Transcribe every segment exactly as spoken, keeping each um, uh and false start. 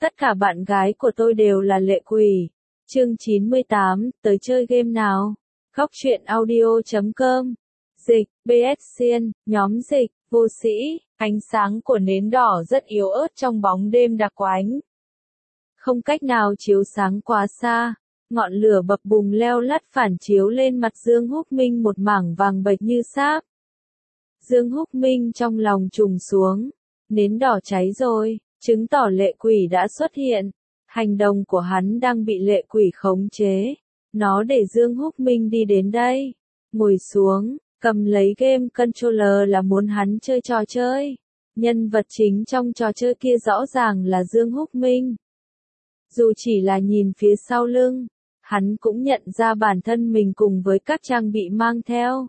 Tất cả bạn gái của tôi đều là lệ quỷ. Chương chín mươi tám, tới chơi game nào? Góc truyện audio chấm com. Dịch, bê ét Xiên, nhóm dịch, vô sĩ, ánh sáng của nến đỏ rất yếu ớt trong bóng đêm đặc quánh. Không cách nào chiếu sáng quá xa, ngọn lửa bập bùng leo lắt phản chiếu lên mặt Dương Húc Minh một mảng vàng bệch như sáp. Dương Húc Minh trong lòng trùng xuống, nến đỏ cháy rồi, chứng tỏ lệ quỷ đã xuất hiện. Hành động của hắn đang bị lệ quỷ khống chế. Nó để Dương Húc Minh đi đến đây, ngồi xuống, cầm lấy game controller là muốn hắn chơi trò chơi. Nhân vật chính trong trò chơi kia rõ ràng là Dương Húc Minh. Dù chỉ là nhìn phía sau lưng, hắn cũng nhận ra bản thân mình cùng với các trang bị mang theo.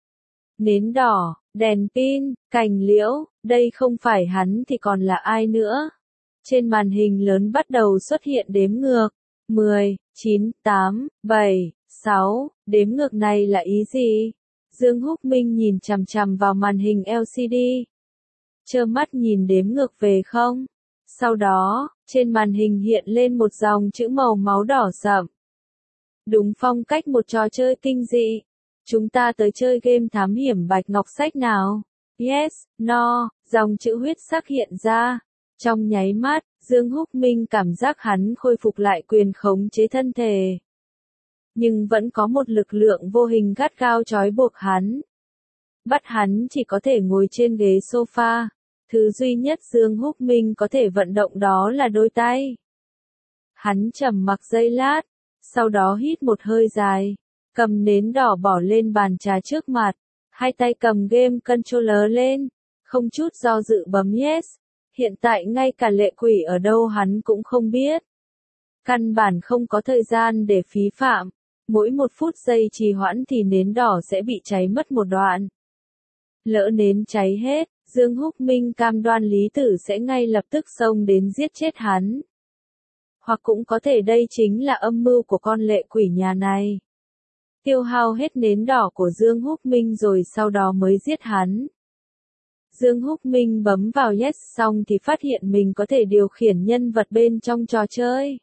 Nến đỏ, đèn pin, cành liễu, đây không phải hắn thì còn là ai nữa. Trên màn hình lớn bắt đầu xuất hiện đếm ngược. mười, chín, tám, bảy, sáu, đếm ngược này là ý gì? Dương Húc Minh nhìn chằm chằm vào màn hình lờ xê đê. Trơ mắt nhìn đếm ngược về không? Sau đó, trên màn hình hiện lên một dòng chữ màu máu đỏ sậm. Đúng phong cách một trò chơi kinh dị. Chúng ta tới chơi game thám hiểm bạch ngọc sách nào? Yes, no, dòng chữ huyết sắc hiện ra. Trong nháy mắt, Dương Húc Minh cảm giác hắn khôi phục lại quyền khống chế thân thể. Nhưng vẫn có một lực lượng vô hình gắt gao trói buộc hắn. Bắt hắn chỉ có thể ngồi trên ghế sofa. Thứ duy nhất Dương Húc Minh có thể vận động đó là đôi tay. Hắn trầm mặc giây lát, sau đó hít một hơi dài, cầm nến đỏ bỏ lên bàn trà trước mặt, hai tay cầm game controller lên, không chút do dự bấm yes. Hiện tại ngay cả lệ quỷ ở đâu hắn cũng không biết. Căn bản không có thời gian để phí phạm. Mỗi một phút giây trì hoãn thì nến đỏ sẽ bị cháy mất một đoạn. Lỡ nến cháy hết, Dương Húc Minh cam đoan Lý Tử sẽ ngay lập tức xông đến giết chết hắn. Hoặc cũng có thể đây chính là âm mưu của con lệ quỷ nhà này. Tiêu hao hết nến đỏ của Dương Húc Minh rồi sau đó mới giết hắn. Dương Húc Minh bấm vào yes xong thì phát hiện mình có thể điều khiển nhân vật bên trong trò chơi.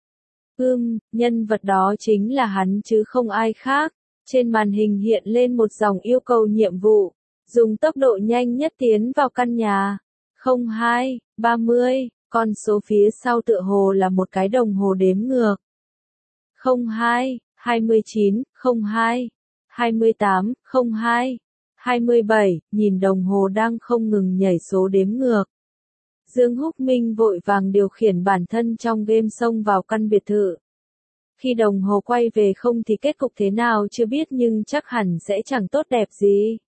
Ừm, nhân vật đó chính là hắn chứ không ai khác. Trên màn hình hiện lên một dòng yêu cầu nhiệm vụ. Dùng tốc độ nhanh nhất tiến vào căn nhà. không hai, ba mươi, con số phía sau tựa hồ là một cái đồng hồ đếm ngược. không hai, hai mươi chín, không hai, hai mươi tám, không hai. hai mươi bảy, nhìn đồng hồ đang không ngừng nhảy số đếm ngược. Dương Húc Minh vội vàng điều khiển bản thân trong game xông vào căn biệt thự. Khi đồng hồ quay về không thì kết cục thế nào chưa biết nhưng chắc hẳn sẽ chẳng tốt đẹp gì.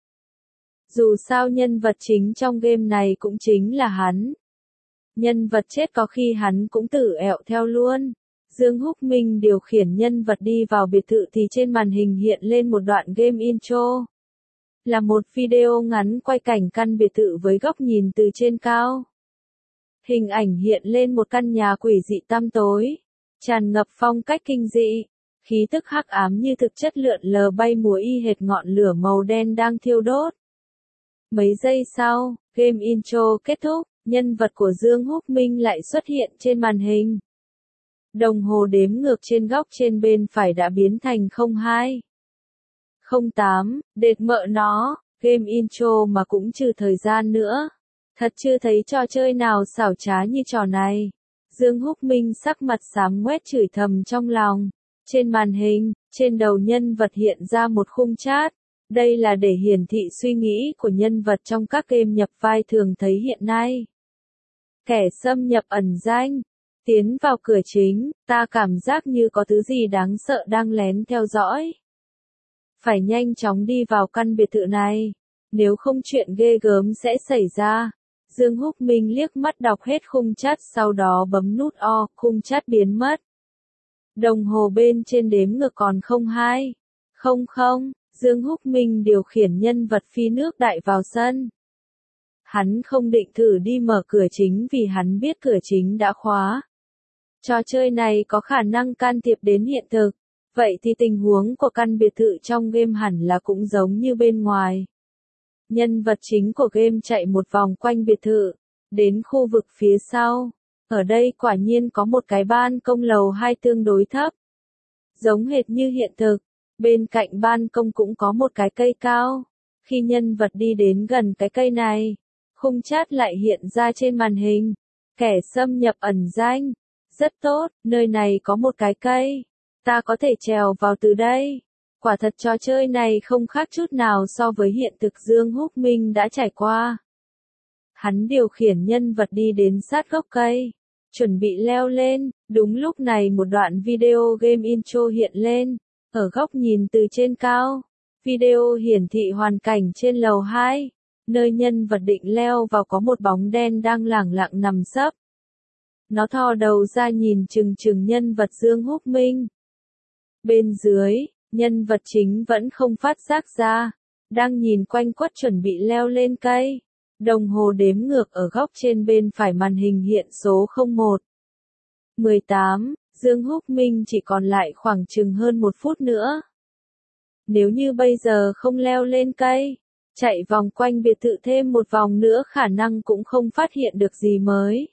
Dù sao nhân vật chính trong game này cũng chính là hắn. Nhân vật chết có khi hắn cũng tự ẹo theo luôn. Dương Húc Minh điều khiển nhân vật đi vào biệt thự thì trên màn hình hiện lên một đoạn game intro. Là một video ngắn quay cảnh căn biệt thự với góc nhìn từ trên cao. Hình ảnh hiện lên một căn nhà quỷ dị tăm tối, tràn ngập phong cách kinh dị, khí tức hắc ám như thực chất lượn lờ bay múa y hệt ngọn lửa màu đen đang thiêu đốt. Mấy giây sau, game intro kết thúc, nhân vật của Dương Húc Minh lại xuất hiện trên màn hình. Đồng hồ đếm ngược trên góc trên bên phải đã biến thành không hai. không tám, đệt mợ nó, game intro mà cũng trừ thời gian nữa. Thật chưa thấy trò chơi nào xảo trá như trò này. Dương Húc Minh sắc mặt xám ngoét chửi thầm trong lòng. Trên màn hình, trên đầu nhân vật hiện ra một khung chat. Đây là để hiển thị suy nghĩ của nhân vật trong các game nhập vai thường thấy hiện nay. Kẻ xâm nhập ẩn danh. Tiến vào cửa chính, ta cảm giác như có thứ gì đáng sợ đang lén theo dõi. Phải nhanh chóng đi vào căn biệt thự này. Nếu không chuyện ghê gớm sẽ xảy ra. Dương Húc Minh liếc mắt đọc hết khung chat sau đó bấm nút O, khung chat biến mất. Đồng hồ bên trên đếm ngược còn không hai, không không, Dương Húc Minh điều khiển nhân vật phi nước đại vào sân. Hắn không định thử đi mở cửa chính vì hắn biết cửa chính đã khóa. Trò chơi này có khả năng can thiệp đến hiện thực, vậy thì tình huống của căn biệt thự trong game hẳn là cũng giống như bên ngoài. Nhân vật chính của game chạy một vòng quanh biệt thự, đến khu vực phía sau. Ở đây quả nhiên có một cái ban công lầu hai tương đối thấp. Giống hệt như hiện thực, bên cạnh ban công cũng có một cái cây cao. Khi nhân vật đi đến gần cái cây này, khung chat lại hiện ra trên màn hình. Kẻ xâm nhập ẩn danh. Rất tốt, nơi này có một cái cây. Ta có thể trèo vào từ đây. Quả thật trò chơi này không khác chút nào so với hiện thực Dương Húc Minh đã trải qua. Hắn điều khiển nhân vật đi đến sát gốc cây, chuẩn bị leo lên. Đúng lúc này một đoạn video game intro hiện lên, ở góc nhìn từ trên cao. Video hiển thị hoàn cảnh trên lầu hai, nơi nhân vật định leo vào có một bóng đen đang lẳng lặng nằm sấp. Nó thò đầu ra nhìn chừng chừng nhân vật Dương Húc Minh. Bên dưới, nhân vật chính vẫn không phát giác ra, đang nhìn quanh quất chuẩn bị leo lên cây. Đồng hồ đếm ngược ở góc trên bên phải màn hình hiện số không một. mười tám, Dương Húc Minh chỉ còn lại khoảng chừng hơn một phút nữa. Nếu như bây giờ không leo lên cây, chạy vòng quanh biệt thự thêm một vòng nữa khả năng cũng không phát hiện được gì mới.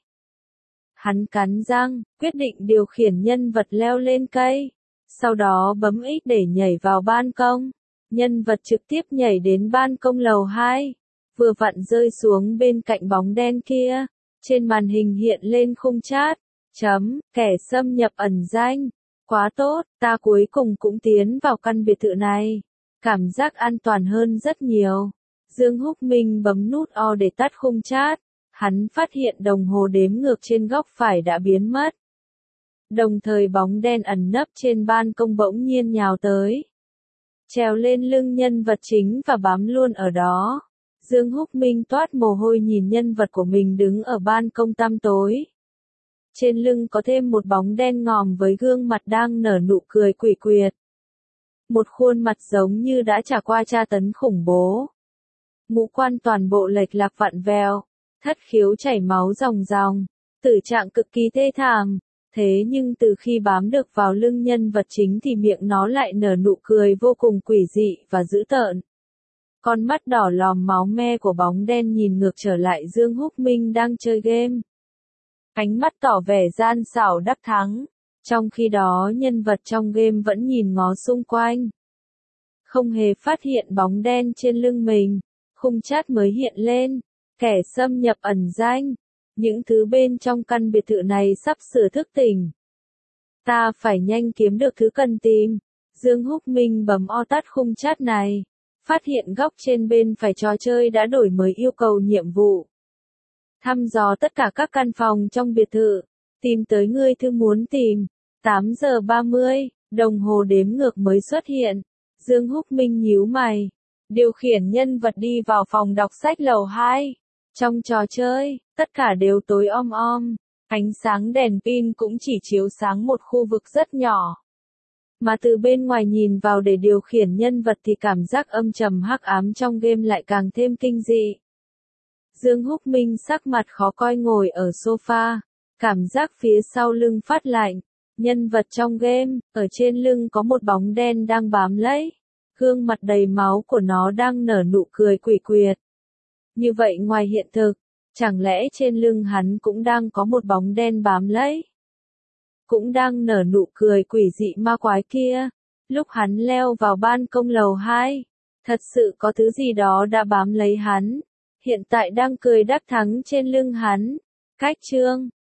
Hắn cắn răng, quyết định điều khiển nhân vật leo lên cây, sau đó bấm X để nhảy vào ban công. Nhân vật trực tiếp nhảy đến ban công lầu hai, vừa vặn rơi xuống bên cạnh bóng đen kia. Trên màn hình hiện lên khung chat, chấm, kẻ xâm nhập ẩn danh. Quá tốt, ta cuối cùng cũng tiến vào căn biệt thự này. Cảm giác an toàn hơn rất nhiều. Dương Húc Minh bấm nút O để tắt khung chat. Hắn phát hiện đồng hồ đếm ngược trên góc phải đã biến mất. Đồng thời bóng đen ẩn nấp trên ban công bỗng nhiên nhào tới. Trèo lên lưng nhân vật chính và bám luôn ở đó. Dương Húc Minh toát mồ hôi nhìn nhân vật của mình đứng ở ban công tăm tối. Trên lưng có thêm một bóng đen ngòm với gương mặt đang nở nụ cười quỷ quyệt. Một khuôn mặt giống như đã trải qua tra tấn khủng bố. Ngũ quan toàn bộ lệch lạc vặn vẹo, thất khiếu chảy máu ròng ròng, tử trạng cực kỳ thê thảm. Thế nhưng từ khi bám được vào lưng nhân vật chính thì miệng nó lại nở nụ cười vô cùng quỷ dị và dữ tợn. Con mắt đỏ lòm máu me của bóng đen nhìn ngược trở lại Dương Húc Minh đang chơi game. Ánh mắt tỏ vẻ gian xảo đắc thắng. Trong khi đó nhân vật trong game vẫn nhìn ngó xung quanh. Không hề phát hiện bóng đen trên lưng mình. Khung chat mới hiện lên. Kẻ xâm nhập ẩn danh. Những thứ bên trong căn biệt thự này sắp sửa thức tỉnh. Ta phải nhanh kiếm được thứ cần tìm. Dương Húc Minh bấm O tắt khung chat này. Phát hiện góc trên bên phải trò chơi đã đổi mới yêu cầu nhiệm vụ. Thăm dò tất cả các căn phòng trong biệt thự. Tìm tới người thứ muốn tìm. tám giờ ba mươi, đồng hồ đếm ngược mới xuất hiện. Dương Húc Minh nhíu mày. Điều khiển nhân vật đi vào phòng đọc sách lầu hai. Trong trò chơi, tất cả đều tối om om. Ánh sáng đèn pin cũng chỉ chiếu sáng một khu vực rất nhỏ. Mà từ bên ngoài nhìn vào để điều khiển nhân vật thì cảm giác âm trầm hắc ám trong game lại càng thêm kinh dị. Dương Húc Minh sắc mặt khó coi ngồi ở sofa, cảm giác phía sau lưng phát lạnh. Nhân vật trong game, ở trên lưng có một bóng đen đang bám lấy. Gương mặt đầy máu của nó đang nở nụ cười quỷ quyệt. Như vậy ngoài hiện thực, chẳng lẽ trên lưng hắn cũng đang có một bóng đen bám lấy? Cũng đang nở nụ cười quỷ dị ma quái kia. Lúc hắn leo vào ban công lầu hai, thật sự có thứ gì đó đã bám lấy hắn. Hiện tại đang cười đắc thắng trên lưng hắn. Cách chương